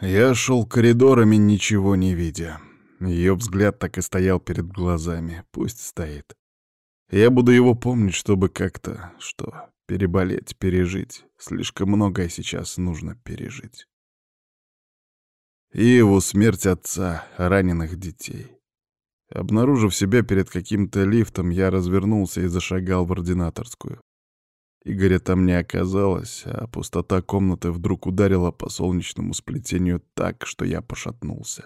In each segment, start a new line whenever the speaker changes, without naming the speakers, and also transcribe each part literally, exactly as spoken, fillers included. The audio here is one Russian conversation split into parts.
Я шел коридорами, ничего не видя. Ее взгляд так и стоял перед глазами. Пусть стоит. Я буду его помнить, чтобы как-то, что, переболеть, пережить. Слишком многое сейчас нужно пережить. И его смерть отца, раненых детей. Обнаружив себя перед каким-то лифтом, я развернулся и зашагал в ординаторскую. Игоря там не оказалось, а пустота комнаты вдруг ударила по солнечному сплетению так, что я пошатнулся.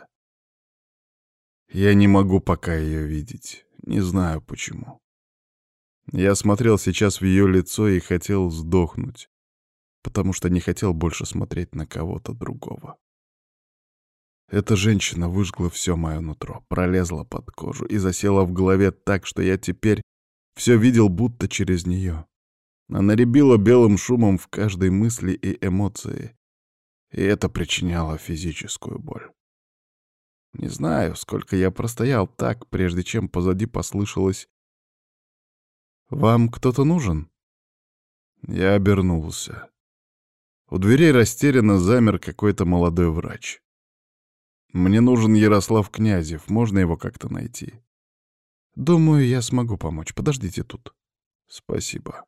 Я не могу пока ее видеть, не знаю почему. Я смотрел сейчас в ее лицо и хотел сдохнуть, потому что не хотел больше смотреть на кого-то другого. Эта женщина выжгла все мое нутро, пролезла под кожу и засела в голове так, что я теперь все видел будто через нее. Она рябила белым шумом в каждой мысли и эмоции, и это причиняло физическую боль. Не знаю, сколько я простоял так, прежде чем позади послышалось: «Вам кто-то нужен?» Я обернулся. У дверей растерянно замер какой-то молодой врач. «Мне нужен Ярослав Князев, можно его как-то найти?» «Думаю, я смогу помочь. Подождите тут». «Спасибо».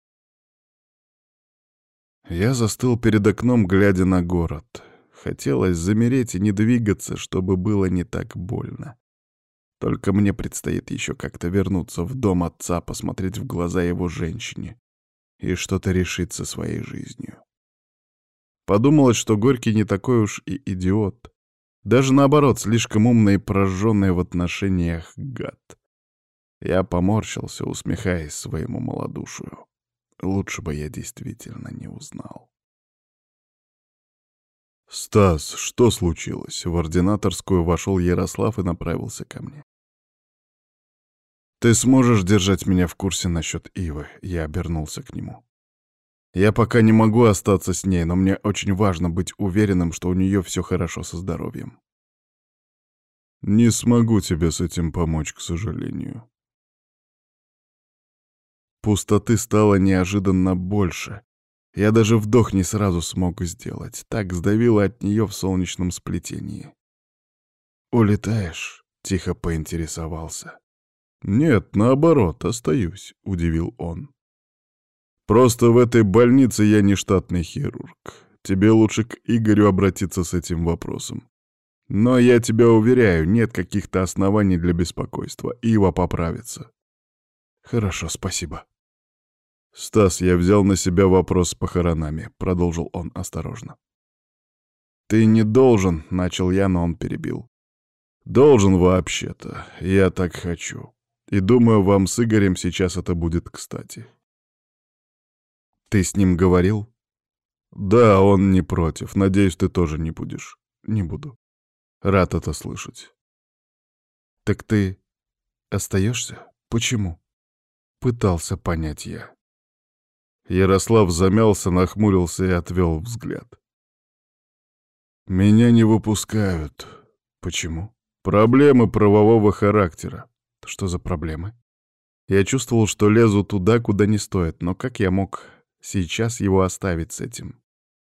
Я застыл перед окном, глядя на город. Хотелось замереть и не двигаться, чтобы было не так больно. Только мне предстоит еще как-то вернуться в дом отца, посмотреть в глаза его женщине и что-то решить со своей жизнью. Подумалось, что Горький не такой уж и идиот. Даже наоборот, слишком умный и прожженный в отношениях гад. Я поморщился, усмехаясь своему малодушию. Лучше бы я действительно не узнал. «Стас, что случилось?» В ординаторскую вошел Ярослав и направился ко мне. «Ты сможешь держать меня в курсе насчет Ивы?» Я обернулся к нему. «Я пока не могу остаться с ней, но мне очень важно быть уверенным, что у нее все хорошо со здоровьем». «Не смогу тебе с этим помочь, к сожалению». Пустоты стало неожиданно больше. Я даже вдох не сразу смог сделать. Так сдавило от нее в солнечном сплетении. «Улетаешь?» — тихо поинтересовался. «Нет, наоборот, остаюсь», — удивил он. «Просто в этой больнице я не штатный хирург. Тебе лучше к Игорю обратиться с этим вопросом. Но я тебя уверяю, нет каких-то оснований для беспокойства. Ива поправится». «Хорошо, спасибо». «Стас, я взял на себя вопрос с похоронами», — продолжил он осторожно. «Ты не должен», — начал я, но он перебил. «Должен вообще-то. Я так хочу. И думаю, вам с Игорем сейчас это будет кстати». «Ты с ним говорил?» «Да, он не против. Надеюсь, ты тоже не будешь». «Не буду. Рад это слышать». «Так ты остаешься? Почему?» Пытался понять я. Ярослав замялся, нахмурился и отвел взгляд. «Меня не выпускают». «Почему?» «Проблемы правового характера». «Что за проблемы?» Я чувствовал, что лезу туда, куда не стоит, но как я мог сейчас его оставить с этим?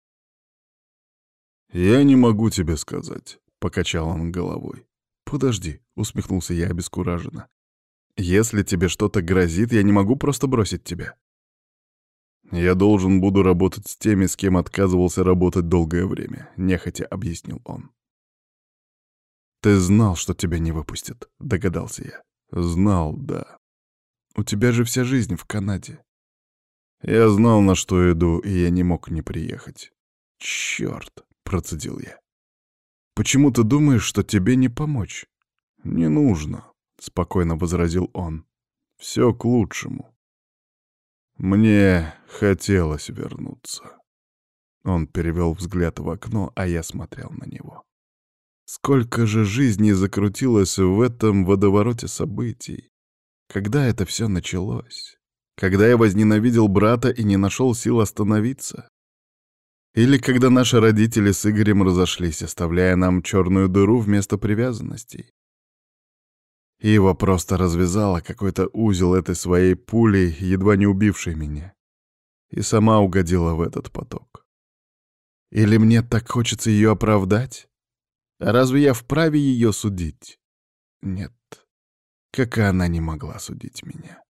«Я не могу тебе сказать», — покачал он головой. «Подожди», — усмехнулся я обескураженно. «Если тебе что-то грозит, я не могу просто бросить тебя». «Я должен буду работать с теми, с кем отказывался работать долгое время», — нехотя объяснил он. «Ты знал, что тебя не выпустят», — догадался я. «Знал, да. У тебя же вся жизнь в Канаде». «Я знал, на что иду, и я не мог не приехать». «Чёрт», — процедил я. «Почему ты думаешь, что тебе не помочь?» «Не нужно», — спокойно возразил он. «Все к лучшему. Мне хотелось вернуться». Он перевел взгляд в окно, а я смотрел на него. Сколько же жизней закрутилось в этом водовороте событий. Когда это все началось? Когда я возненавидел брата и не нашел сил остановиться? Или когда наши родители с Игорем разошлись, оставляя нам черную дыру вместо привязанностей? Ива просто развязала какой-то узел этой своей пулей, едва не убившей меня, и сама угодила в этот поток. Или мне так хочется ее оправдать? А разве я вправе ее судить? Нет, как и она не могла судить меня.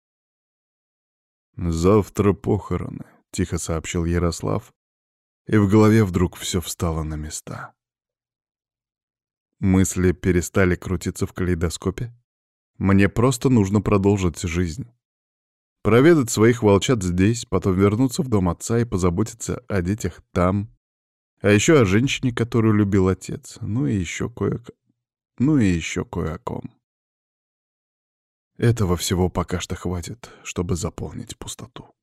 «Завтра похороны», — тихо сообщил Ярослав, и в голове вдруг все встало на места. Мысли перестали крутиться в калейдоскопе. Мне просто нужно продолжить жизнь. Проведать своих волчат здесь, потом вернуться в дом отца и позаботиться о детях там. А еще о женщине, которую любил отец. Ну и еще кое... Ну и еще кое о ком. Этого всего пока что хватит, чтобы заполнить пустоту.